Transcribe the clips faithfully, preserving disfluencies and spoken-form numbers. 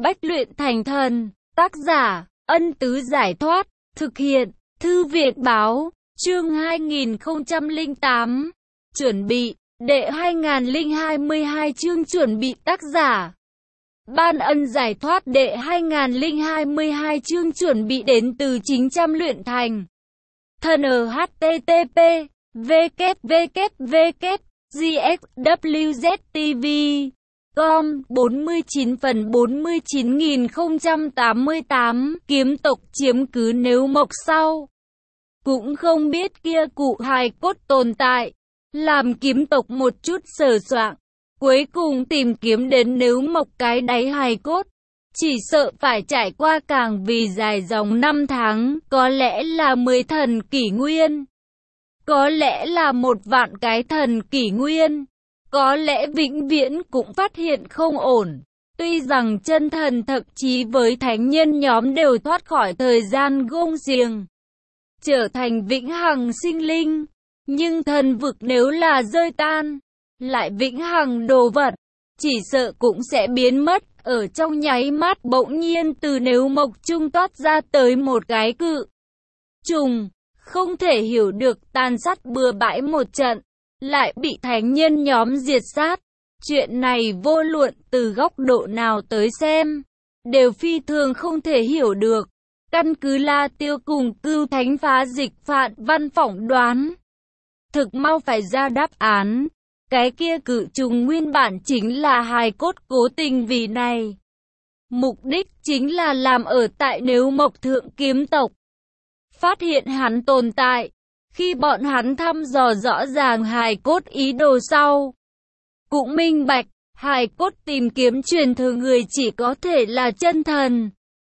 Bách luyện thành thần. Tác giả, Ân Tứ Giải Thoát. Thực hiện, Thư viện Báo. Chương hai nghìn không trăm lẻ tám. Chuẩn bị, đệ hai nghìn không trăm hai mươi hai chương chuẩn bị. Tác giả, Ban Ân Giải Thoát. Đệ hai nghìn không trăm hai mươi hai chương chuẩn bị đến từ chín trăm luyện thành thần. http www gxwztv com bốn mươi chín phần bốn mươi chín nghìn không trăm tám mươi tám. Kiếm tộc chiếm cứ Nếu Mộc sau cũng không biết kia cụ hài cốt tồn tại, làm kiếm tộc một chút sờ soạng, cuối cùng tìm kiếm đến Nếu Mộc cái đáy hài cốt. Chỉ sợ phải trải qua càng vì dài dòng năm tháng, có lẽ là mười thần kỷ nguyên, có lẽ là một vạn cái thần kỷ nguyên, có lẽ vĩnh viễn cũng phát hiện không ổn. Tuy rằng chân thần thậm chí với thánh nhân nhóm đều thoát khỏi thời gian gông xiềng, trở thành vĩnh hằng sinh linh, nhưng thần vực nếu là rơi tan, lại vĩnh hằng đồ vật, chỉ sợ cũng sẽ biến mất. Ở trong nháy mắt bỗng nhiên từ Nếu Mộc trung toát ra tới một cái cự trùng, không thể hiểu được tàn sát bừa bãi một trận, lại bị thánh nhân nhóm diệt sát. Chuyện này vô luận từ góc độ nào tới xem, đều phi thường không thể hiểu được. Căn cứ La Tiêu cùng Cưu Thánh phá dịch Phạn Văn phỏng đoán, thực mau phải ra đáp án. Cái kia cự trùng nguyên bản chính là hài cốt cố tình vì này. Mục đích chính là làm ở tại Nếu Mộc thượng kiếm tộc phát hiện hắn tồn tại. Khi bọn hắn thăm dò rõ ràng hài cốt ý đồ sau, cũng minh bạch, hài cốt tìm kiếm truyền thừa người chỉ có thể là chân thần.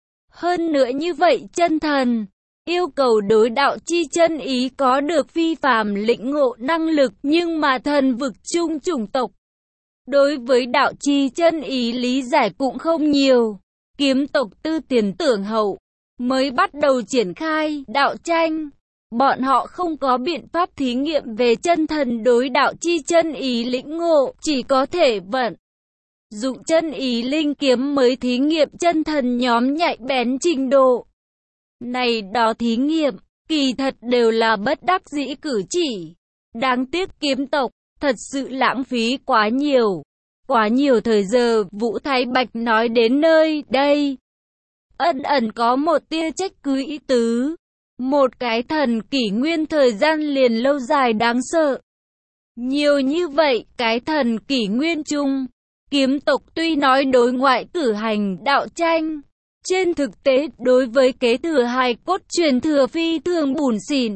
Hơn nữa như vậy chân thần yêu cầu đối đạo chi chân ý có được phi phàm lĩnh ngộ năng lực, nhưng mà thần vực chung chủng tộc đối với đạo chi chân ý lý giải cũng không nhiều. Kiếm tộc tư tiền tưởng hậu mới bắt đầu triển khai đạo tranh, bọn họ không có biện pháp thí nghiệm về chân thần đối đạo chi chân ý lĩnh ngộ, chỉ có thể vận dụng chân ý linh kiếm mới thí nghiệm chân thần nhóm nhạy bén trình độ. Này đó thí nghiệm, kỳ thật đều là bất đắc dĩ cử chỉ. Đáng tiếc kiếm tộc, thật sự lãng phí quá nhiều, quá nhiều thời giờ. Vũ Thái Bạch nói đến nơi đây, ẩn ẩn có một tia trách cứ ý tứ. Một cái thần kỷ nguyên thời gian liền lâu dài đáng sợ. Nhiều như vậy, cái thần kỷ nguyên chung, kiếm tộc tuy nói đối ngoại cử hành đạo tranh, trên thực tế đối với kế thừa hài cốt truyền thừa phi thường bủn xỉn.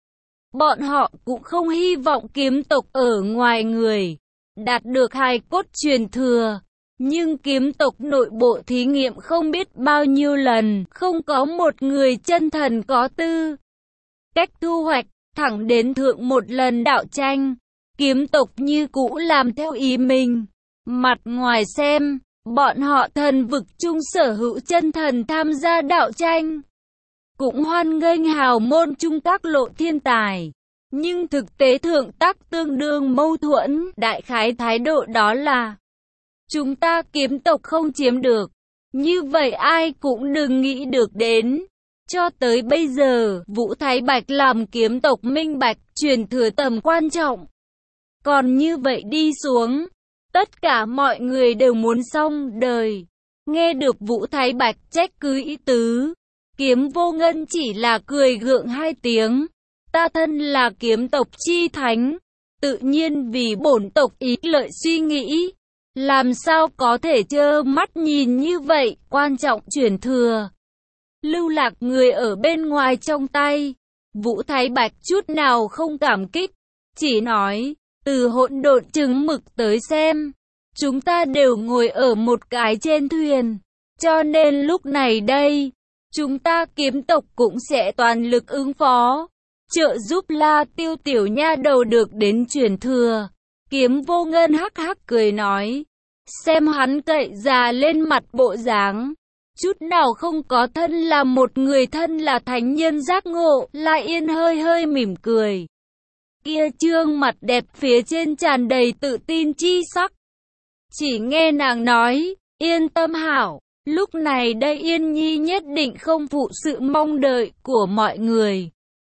Bọn họ cũng không hy vọng kiếm tộc ở ngoài người đạt được hài cốt truyền thừa. Nhưng kiếm tộc nội bộ thí nghiệm không biết bao nhiêu lần, không có một người chân thần có tư cách thu hoạch. Thẳng đến thượng một lần đạo tranh, kiếm tộc như cũ làm theo ý mình. Mặt ngoài xem, bọn họ thần vực chung sở hữu chân thần tham gia đạo tranh, cũng hoan nghênh hào môn chung các lộ thiên tài. Nhưng thực tế thượng tác tương đương mâu thuẫn. Đại khái thái độ đó là, chúng ta kiếm tộc không chiếm được, như vậy ai cũng đừng nghĩ được đến. Cho tới bây giờ, Vũ Thái Bạch làm kiếm tộc minh bạch truyền thừa tầm quan trọng. Còn như vậy đi xuống, tất cả mọi người đều muốn xong đời. Nghe được Vũ Thái Bạch trách cứ ý tứ, Kiếm Vô Ngân chỉ là cười gượng hai tiếng. Ta thân là kiếm tộc chi thánh, tự nhiên vì bổn tộc ý lợi suy nghĩ, làm sao có thể trơ mắt nhìn như vậy. Quan trọng truyền thừa lưu lạc người ở bên ngoài trong tay. Vũ Thái Bạch chút nào không cảm kích, chỉ nói, từ hỗn độn chừng mực tới xem, chúng ta đều ngồi ở một cái trên thuyền, cho nên lúc này đây, chúng ta kiếm tộc cũng sẽ toàn lực ứng phó, trợ giúp La Tiêu tiểu nha đầu được đến truyền thừa. Kiếm Vô Ngân hắc hắc cười nói, xem hắn cậy già lên mặt bộ dáng, chút nào không có thân là một người thân là thánh nhân giác ngộ. La Yên hơi hơi mỉm cười, kia trương mặt đẹp phía trên tràn đầy tự tin chi sắc. Chỉ nghe nàng nói, yên tâm hảo, Lúc này đây Yên Nhi nhất định không phụ sự mong đợi của mọi người.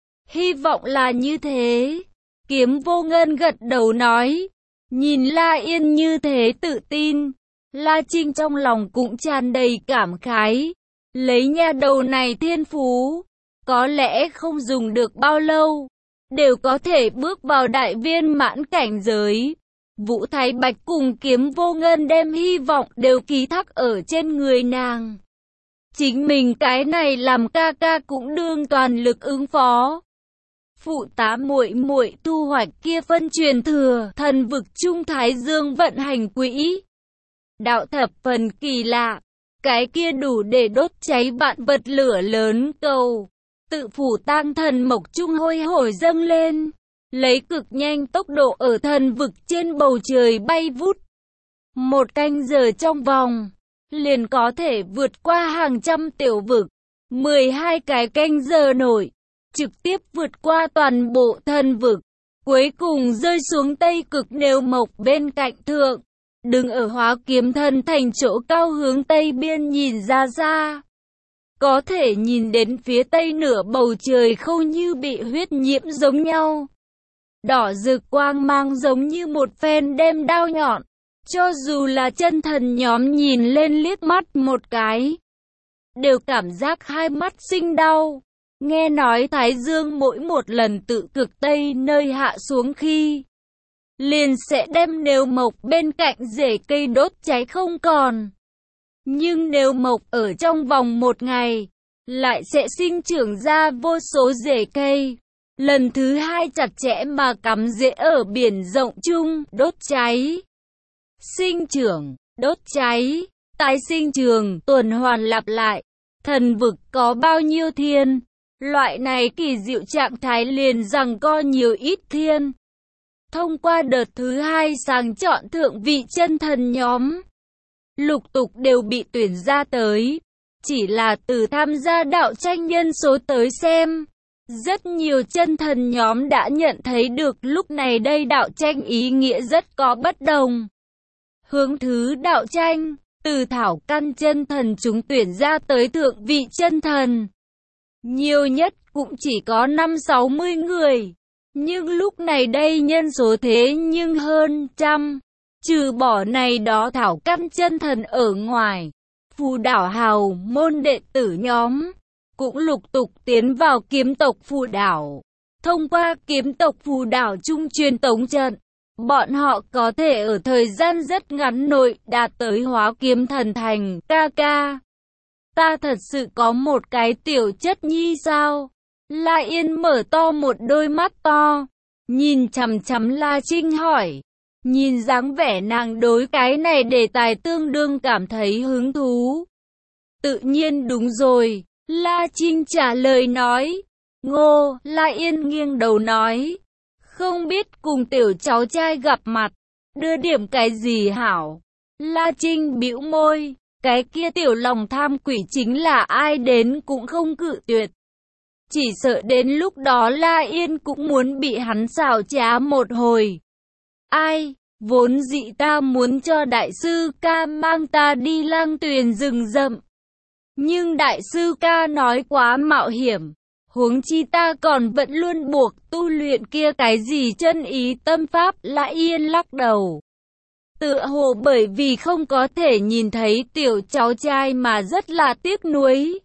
Hy vọng là như thế. Kiếm Vô Ngân gật đầu nói. Nhìn La Yên như thế tự tin, La Trinh trong lòng cũng tràn đầy cảm khái. Lấy nha đầu này thiên phú, có lẽ không dùng được bao lâu, đều có thể bước vào đại viên mãn cảnh giới. Vũ Thái Bạch cùng Kiếm Vô Ngân đem hy vọng đều ký thác ở trên người nàng. Chính mình cái này làm ca ca cũng đương toàn lực ứng phó. Phụ tá muội muội thu hoạch kia phân truyền thừa, thần vực trung Thái Dương vận hành quỹ. Đạo thập phần kỳ lạ, cái kia đủ để đốt cháy vạn vật lửa lớn cầu. Tự phủ tang thần mộc trung hôi hổi dâng lên, lấy cực nhanh tốc độ ở thần vực trên bầu trời bay vút. Một canh giờ trong vòng, liền có thể vượt qua hàng trăm tiểu vực, mười hai cái canh giờ nổi, trực tiếp vượt qua toàn bộ thần vực, cuối cùng rơi xuống Tây Cực Nêu Mộc bên cạnh thượng, đứng ở Hóa Kiếm Thần thành chỗ cao hướng Tây biên nhìn ra xa. Có thể nhìn đến phía Tây nửa bầu trời khâu như bị huyết nhiễm giống nhau. Đỏ rực quang mang giống như một phen đem đao nhọn, cho dù là chân thần nhóm nhìn lên liếc mắt một cái, đều cảm giác hai mắt sinh đau. Nghe nói Thái Dương mỗi một lần tự cực Tây nơi hạ xuống khi, liền sẽ đem Nêu Mộc bên cạnh rễ cây đốt cháy không còn. Nhưng Nêu Mộc ở trong vòng một ngày, lại sẽ sinh trưởng ra vô số rễ cây. Lần thứ hai chặt chẽ mà cắm rễ ở biển rộng chung, đốt cháy. Sinh trưởng, đốt cháy, tái sinh trường, tuần hoàn lặp lại. Thần vực có bao nhiêu thiên? Loại này kỳ diệu trạng thái liền rằng co nhiều ít thiên. Thông qua đợt thứ hai sàng chọn thượng vị chân thần nhóm, lục tục đều bị tuyển ra tới. Chỉ là từ tham gia đạo tranh nhân số tới xem, rất nhiều chân thần nhóm đã nhận thấy được lúc này đây đạo tranh ý nghĩa rất có bất đồng. Hướng thứ đạo tranh, từ thảo căn chân thần chúng tuyển ra tới thượng vị chân thần, nhiều nhất cũng chỉ có năm sáu mươi người. Nhưng lúc này đây nhân số thế nhưng hơn trăm. Trừ bỏ này đó thảo căn chân thần ở ngoài, Phù Đảo hào môn đệ tử nhóm cũng lục tục tiến vào kiếm tộc Phù Đảo. Thông qua kiếm tộc Phù Đảo trung truyền tống trận, bọn họ có thể ở thời gian rất ngắn nội đạt tới Hóa Kiếm Thần thành. Ca ca, ta thật sự có một cái tiểu chất nhi sao? La Yên mở to một đôi mắt to, nhìn chằm chằm La Trinh hỏi. Nhìn dáng vẻ nàng đối cái này đề tài tương đương cảm thấy hứng thú. Tự nhiên đúng rồi, La Trinh trả lời nói. Ngô, La Yên nghiêng đầu nói. Không biết cùng tiểu cháu trai gặp mặt, đưa điểm cái gì hảo? La Trinh bĩu môi, cái kia tiểu lòng tham quỷ chính là ai đến cũng không cự tuyệt. Chỉ sợ đến lúc đó La Yên cũng muốn bị hắn xảo trá một hồi. Ai, vốn dĩ ta muốn cho đại sư ca mang ta đi lang tuyền rừng rậm. Nhưng đại sư ca nói quá mạo hiểm, huống chi ta còn vẫn luôn buộc tu luyện kia cái gì chân ý tâm pháp. La Yên lắc đầu. Tựa hồ bởi vì không có thể nhìn thấy tiểu cháu trai mà rất là tiếc nuối.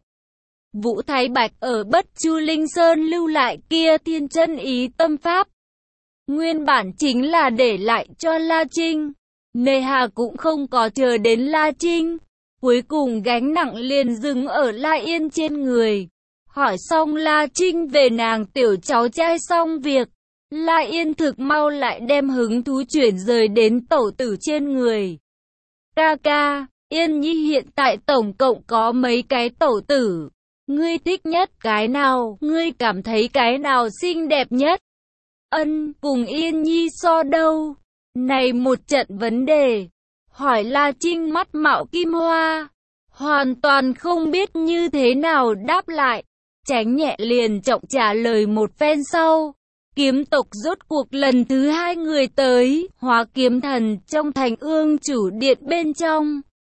Vũ Thái Bạch ở Bất Chu Linh Sơn lưu lại kia thiên chân ý tâm pháp, nguyên bản chính là để lại cho La Trinh. Nề hà cũng không có chờ đến La Trinh, cuối cùng gánh nặng liền dừng ở La Yên trên người. Hỏi xong La Trinh về nàng tiểu cháu trai xong việc, La Yên thực mau lại đem hứng thú chuyển rời đến tẩu tử trên người. Ca ca, Yên Nhi hiện tại tổng cộng có mấy cái tẩu tử? Ngươi thích nhất cái nào? Ngươi cảm thấy cái nào xinh đẹp nhất? Ân, cùng Yên Nhi so đâu? Này một trận vấn đề, hỏi La Trinh mắt mạo kim hoa, hoàn toàn không biết như thế nào đáp lại. Tránh nhẹ liền trọng trả lời một phen sau. Kiếm tộc rốt cuộc lần thứ hai người tới, Hóa Kiếm Thần trong thành Ương Chủ Điện bên trong.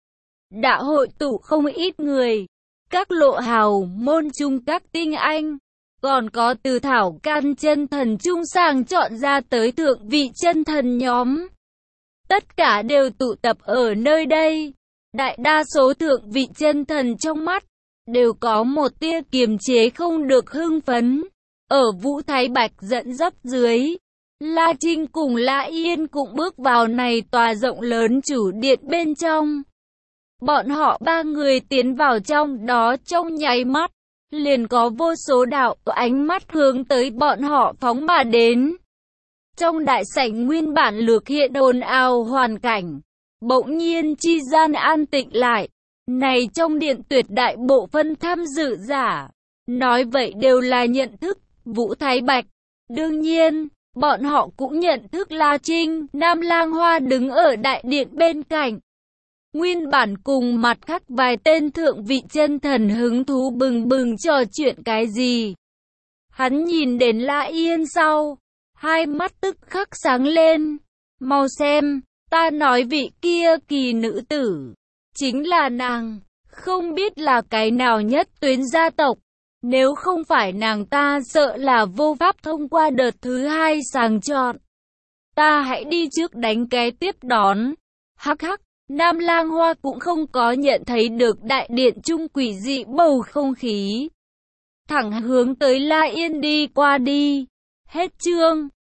đã hội tụ không ít người. Các lộ hào môn chung các tinh anh, còn có từ thảo can chân thần trung sàng chọn ra tới thượng vị chân thần nhóm. Tất cả đều tụ tập ở nơi đây. Đại đa số thượng vị chân thần trong mắt đều có một tia kiềm chế không được hưng phấn. Ở Vũ Thái Bạch dẫn dắt dưới, La Trinh cùng La Yên cũng bước vào này tòa rộng lớn chủ điện bên trong. Bọn họ ba người tiến vào trong đó trong nháy mắt, liền có vô số đạo ánh mắt hướng tới bọn họ phóng mà đến. Trong đại sảnh nguyên bản lược hiện ồn ào hoàn cảnh, bỗng nhiên chi gian an tĩnh lại. Này trong điện tuyệt đại bộ phân tham dự giả, nói vậy đều là nhận thức Vũ Thái Bạch. Đương nhiên, bọn họ cũng nhận thức La Trinh, Nam Lang Hoa đứng ở đại điện bên cạnh. Nguyên bản cùng mặt khác vài tên thượng vị chân thần hứng thú bừng bừng trò chuyện cái gì. Hắn nhìn đến La Yên sau, hai mắt tức khắc sáng lên. Mau xem, ta nói vị kia kỳ nữ tử, chính là nàng, không biết là cái nào nhất tuyến gia tộc. Nếu không phải nàng ta sợ là vô pháp thông qua đợt thứ hai sàng chọn. Ta hãy đi trước đánh cái tiếp đón. Hắc hắc, Nam Lang Hoa cũng không có nhận thấy được đại điện trung quỷ dị bầu không khí. Thẳng hướng tới La Yên đi qua đi. Hết chương.